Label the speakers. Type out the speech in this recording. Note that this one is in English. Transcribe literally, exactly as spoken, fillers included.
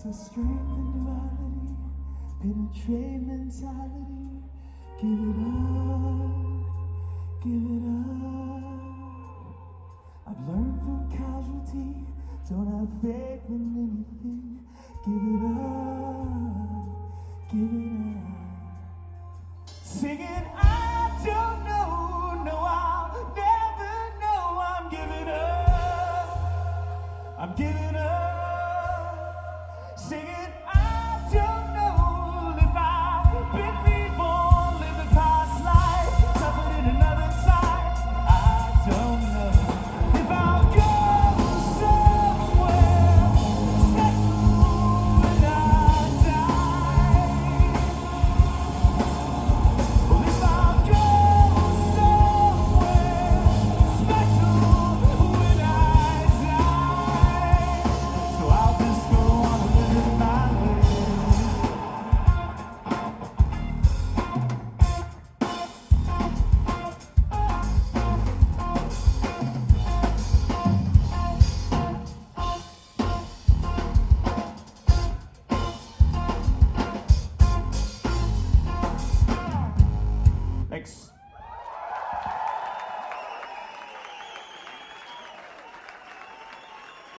Speaker 1: a strength and duality, penetrate mentality. Give it up, give it up. I've learned from casualty, don't have faith in anything. Give it up, give it up. Singing, I don't know, no, I'll never know. I'm giving up, I'm giving